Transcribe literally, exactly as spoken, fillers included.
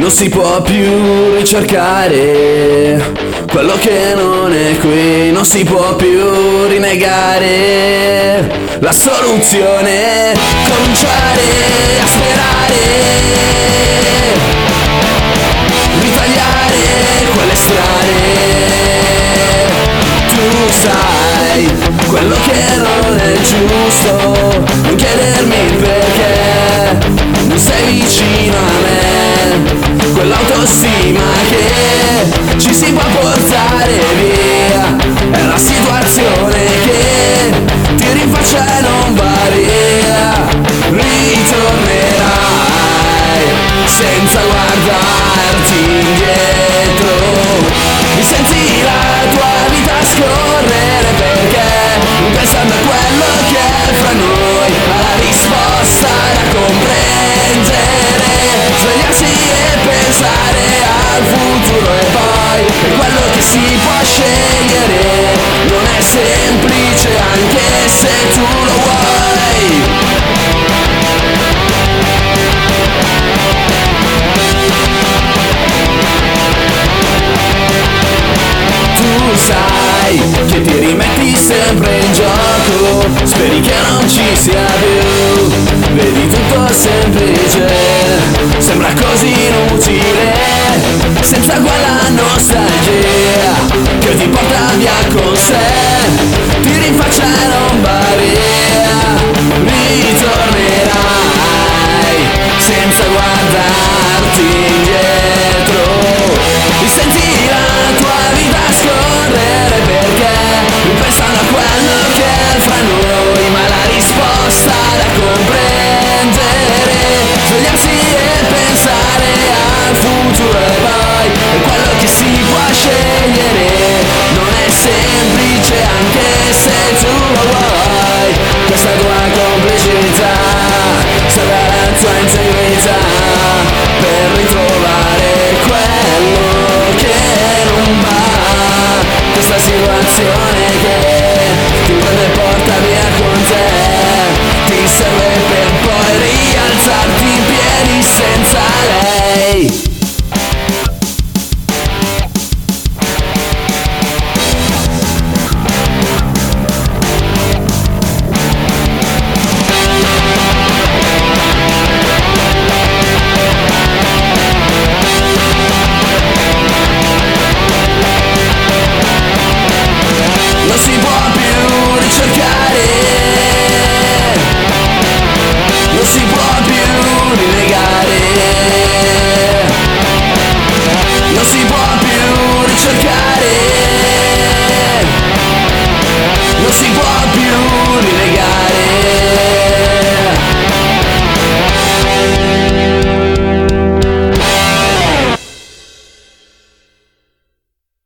Non si può più ricercare quello che non è qui, non si può più rinnegare la soluzione, cominciare a sperare, ritagliare quelle strade. Tu sai quello che non è giusto, non chiedermi il perché non sei vicino a me. Quell'autostima che ci si può portare via è la situazione che ti rinfaccia e non va via. Ritornerai senza guardarti indietro, mi senti la tua vita scorrere perché pensando a quello che è fra noi, alla risposta da comprendere, svegliarsi e pensare al futuro e poi è quello che si può scegliere, non è semplice anche se tu lo vuoi. Tu sai che ti rimetti sempre in gioco, speri che non ci sia più, vedi tutto semplice, sembra così inutile, senza quella nostalgia che ti porta via con sé, ti rinfaccia